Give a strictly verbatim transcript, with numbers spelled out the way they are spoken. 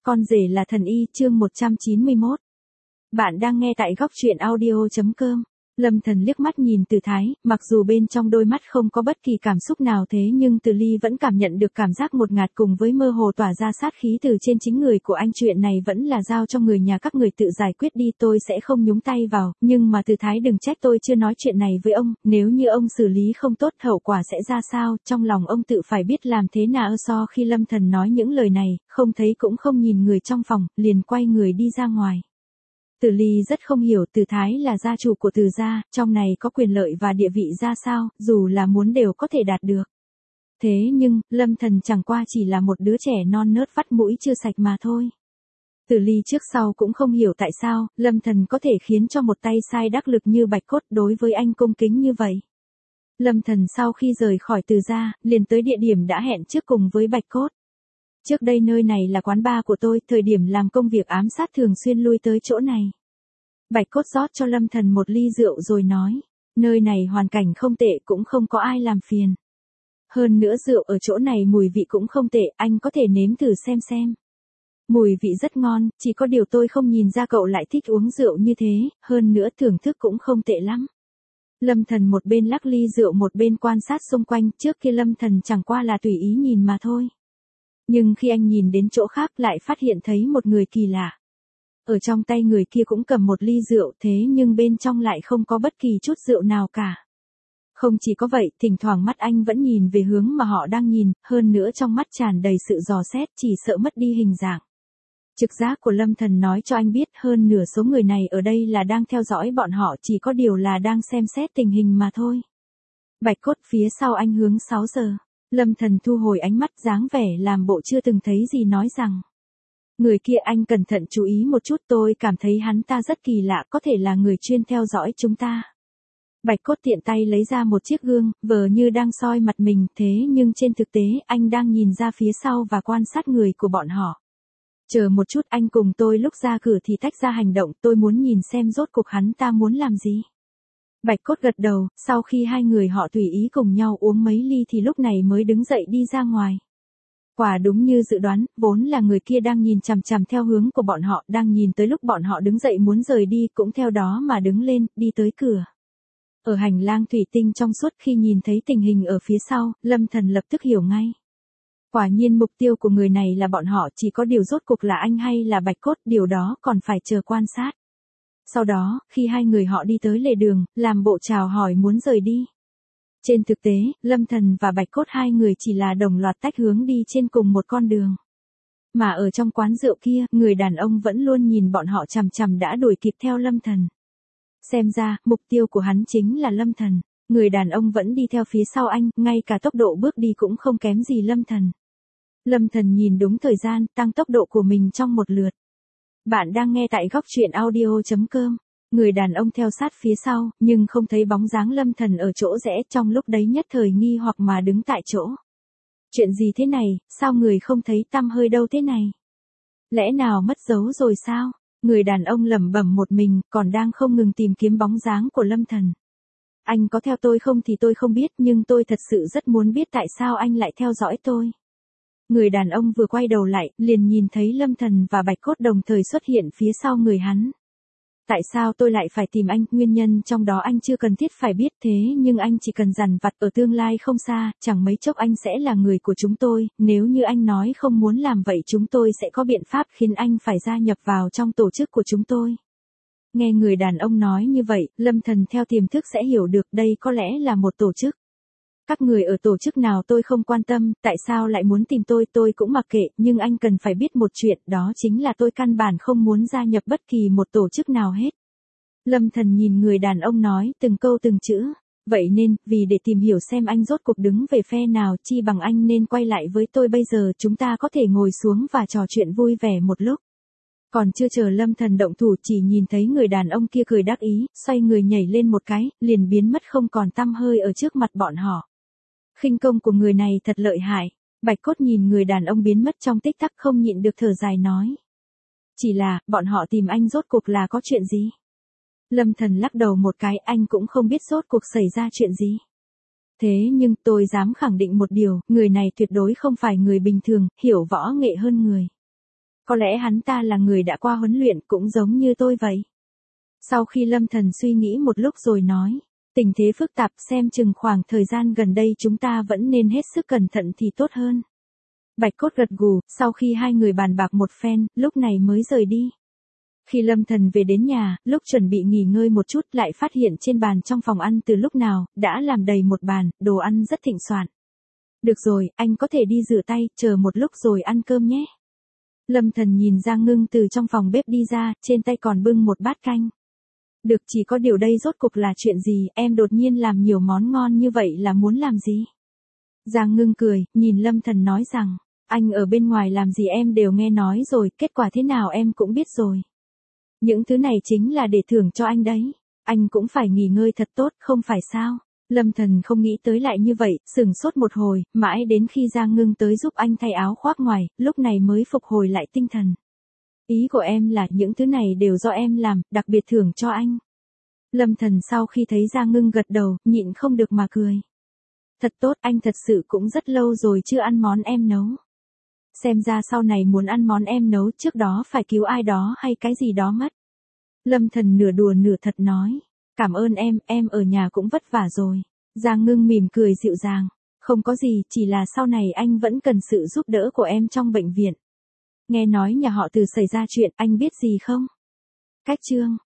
Con rể là thần y, chương một trăm chín mươi mốt. Bạn đang nghe tại góc truyện audio chấm com. Lâm Thần liếc mắt nhìn Từ Thái, mặc dù bên trong đôi mắt không có bất kỳ cảm xúc nào thế nhưng Từ Ly vẫn cảm nhận được cảm giác ngột ngạt cùng với mơ hồ tỏa ra sát khí từ trên chính người của anh. Chuyện này vẫn là giao cho người nhà các người tự giải quyết đi, tôi sẽ không nhúng tay vào, nhưng mà Từ Thái đừng trách tôi chưa nói chuyện này với ông, nếu như ông xử lý không tốt hậu quả sẽ ra sao, trong lòng ông tự phải biết làm thế nào. So khi Lâm Thần nói những lời này, không thấy cũng không nhìn người trong phòng, liền quay người đi ra ngoài. Từ Ly rất không hiểu Từ Thái là gia chủ của Từ gia, trong này có quyền lợi và địa vị ra sao, dù là muốn đều có thể đạt được. Thế nhưng, Lâm Thần chẳng qua chỉ là một đứa trẻ non nớt vắt mũi chưa sạch mà thôi. Từ Ly trước sau cũng không hiểu tại sao, Lâm Thần có thể khiến cho một tay sai đắc lực như Bạch Cốt đối với anh cung kính như vậy. Lâm Thần sau khi rời khỏi Từ gia, liền tới địa điểm đã hẹn trước cùng với Bạch Cốt. Trước đây nơi này là quán bar của tôi, thời điểm làm công việc ám sát thường xuyên lui tới chỗ này. Bạch Cốt rót cho Lâm Thần một ly rượu rồi nói, nơi này hoàn cảnh không tệ cũng không có ai làm phiền. Hơn nữa rượu ở chỗ này mùi vị cũng không tệ, anh có thể nếm thử xem xem. Mùi vị rất ngon, chỉ có điều tôi không nhìn ra cậu lại thích uống rượu như thế, hơn nữa thưởng thức cũng không tệ lắm. Lâm Thần một bên lắc ly rượu một bên quan sát xung quanh, trước kia Lâm Thần chẳng qua là tùy ý nhìn mà thôi. Nhưng khi anh nhìn đến chỗ khác lại phát hiện thấy một người kỳ lạ. Ở trong tay người kia cũng cầm một ly rượu thế nhưng bên trong lại không có bất kỳ chút rượu nào cả. Không chỉ có vậy, thỉnh thoảng mắt anh vẫn nhìn về hướng mà họ đang nhìn, hơn nữa trong mắt tràn đầy sự dò xét, chỉ sợ mất đi hình dạng. Trực giác của Lâm Thần nói cho anh biết hơn nửa số người này ở đây là đang theo dõi bọn họ, chỉ có điều là đang xem xét tình hình mà thôi. Bạch Cốt phía sau anh hướng sáu giờ. Lâm Thần thu hồi ánh mắt dáng vẻ làm bộ chưa từng thấy gì nói rằng. Người kia anh cẩn thận chú ý một chút, tôi cảm thấy hắn ta rất kỳ lạ, có thể là người chuyên theo dõi chúng ta. Bạch Cốt tiện tay lấy ra một chiếc gương, vờ như đang soi mặt mình, thế nhưng trên thực tế anh đang nhìn ra phía sau và quan sát người của bọn họ. Chờ một chút, anh cùng tôi lúc ra cửa thì tách ra hành động, tôi muốn nhìn xem rốt cuộc hắn ta muốn làm gì. Bạch Cốt gật đầu, sau khi hai người họ tùy ý cùng nhau uống mấy ly thì lúc này mới đứng dậy đi ra ngoài. Quả đúng như dự đoán, vốn là người kia đang nhìn chằm chằm theo hướng của bọn họ, đang nhìn tới lúc bọn họ đứng dậy muốn rời đi cũng theo đó mà đứng lên, đi tới cửa. Ở hành lang thủy tinh trong suốt, khi nhìn thấy tình hình ở phía sau, Lâm Thần lập tức hiểu ngay. Quả nhiên mục tiêu của người này là bọn họ, chỉ có điều rốt cuộc là anh hay là Bạch Cốt, điều đó còn phải chờ quan sát. Sau đó, khi hai người họ đi tới lề đường, làm bộ chào hỏi muốn rời đi. Trên thực tế, Lâm Thần và Bạch Cốt hai người chỉ là đồng loạt tách hướng đi trên cùng một con đường. Mà ở trong quán rượu kia, người đàn ông vẫn luôn nhìn bọn họ chằm chằm đã đuổi kịp theo Lâm Thần. Xem ra, mục tiêu của hắn chính là Lâm Thần. Người đàn ông vẫn đi theo phía sau anh, ngay cả tốc độ bước đi cũng không kém gì Lâm Thần. Lâm Thần nhìn đúng thời gian, tăng tốc độ của mình trong một lượt. Bạn đang nghe tại góc truyện audio chấm com. Người đàn ông theo sát phía sau, nhưng không thấy bóng dáng Lâm Thần ở chỗ rẽ, trong lúc đấy nhất thời nghi hoặc mà đứng tại chỗ. Chuyện gì thế này, sao người không thấy tăm hơi đâu thế này? Lẽ nào mất dấu rồi sao? Người đàn ông lẩm bẩm một mình, còn đang không ngừng tìm kiếm bóng dáng của Lâm Thần. Anh có theo tôi không thì tôi không biết, nhưng tôi thật sự rất muốn biết tại sao anh lại theo dõi tôi. Người đàn ông vừa quay đầu lại, liền nhìn thấy Lâm Thần và Bạch Cốt đồng thời xuất hiện phía sau người hắn. Tại sao tôi lại phải tìm anh, nguyên nhân trong đó anh chưa cần thiết phải biết, thế nhưng anh chỉ cần dằn vặt ở tương lai không xa, chẳng mấy chốc anh sẽ là người của chúng tôi, nếu như anh nói không muốn làm vậy chúng tôi sẽ có biện pháp khiến anh phải gia nhập vào trong tổ chức của chúng tôi. Nghe người đàn ông nói như vậy, Lâm Thần theo tiềm thức sẽ hiểu được đây có lẽ là một tổ chức. Các người ở tổ chức nào tôi không quan tâm, tại sao lại muốn tìm tôi tôi cũng mặc kệ, nhưng anh cần phải biết một chuyện, đó chính là tôi căn bản không muốn gia nhập bất kỳ một tổ chức nào hết. Lâm Thần nhìn người đàn ông nói từng câu từng chữ, vậy nên, vì để tìm hiểu xem anh rốt cuộc đứng về phe nào, chi bằng anh nên quay lại với tôi bây giờ, chúng ta có thể ngồi xuống và trò chuyện vui vẻ một lúc. Còn chưa chờ Lâm Thần động thủ chỉ nhìn thấy người đàn ông kia cười đắc ý, xoay người nhảy lên một cái, liền biến mất không còn tăm hơi ở trước mặt bọn họ. Khinh công của người này thật lợi hại. Bạch Cốt nhìn người đàn ông biến mất trong tích tắc không nhịn được thở dài nói. Chỉ là, bọn họ tìm anh rốt cuộc là có chuyện gì? Lâm Thần lắc đầu một cái, anh cũng không biết rốt cuộc xảy ra chuyện gì. Thế nhưng tôi dám khẳng định một điều, người này tuyệt đối không phải người bình thường, hiểu võ nghệ hơn người. Có lẽ hắn ta là người đã qua huấn luyện cũng giống như tôi vậy. Sau khi Lâm Thần suy nghĩ một lúc rồi nói, tình thế phức tạp, xem chừng khoảng thời gian gần đây chúng ta vẫn nên hết sức cẩn thận thì tốt hơn. Bạch Cốt gật gù, sau khi hai người bàn bạc một phen, lúc này mới rời đi. Khi Lâm Thần về đến nhà, lúc chuẩn bị nghỉ ngơi một chút lại phát hiện trên bàn trong phòng ăn từ lúc nào, đã làm đầy một bàn, đồ ăn rất thịnh soạn. Được rồi, anh có thể đi rửa tay, chờ một lúc rồi ăn cơm nhé. Lâm Thần nhìn Giang Ngưng từ trong phòng bếp đi ra, trên tay còn bưng một bát canh. Được, chỉ có điều đây rốt cuộc là chuyện gì, em đột nhiên làm nhiều món ngon như vậy là muốn làm gì? Giang Ngưng cười, nhìn Lâm Thần nói rằng, anh ở bên ngoài làm gì em đều nghe nói rồi, kết quả thế nào em cũng biết rồi. Những thứ này chính là để thưởng cho anh đấy. Anh cũng phải nghỉ ngơi thật tốt, không phải sao? Lâm Thần không nghĩ tới lại như vậy, sửng sốt một hồi, mãi đến khi Giang Ngưng tới giúp anh thay áo khoác ngoài, lúc này mới phục hồi lại tinh thần. Ý của em là những thứ này đều do em làm, đặc biệt thưởng cho anh. Lâm Thần sau khi thấy Giang Ngưng gật đầu, nhịn không được mà cười. Thật tốt, anh thật sự cũng rất lâu rồi chưa ăn món em nấu. Xem ra sau này muốn ăn món em nấu, trước đó phải cứu ai đó hay cái gì đó mất. Lâm Thần nửa đùa nửa thật nói, cảm ơn em, em ở nhà cũng vất vả rồi. Giang Ngưng mỉm cười dịu dàng, không có gì, chỉ là sau này anh vẫn cần sự giúp đỡ của em trong bệnh viện. Nghe nói nhà họ Từ xảy ra chuyện, anh biết gì không? Cách chương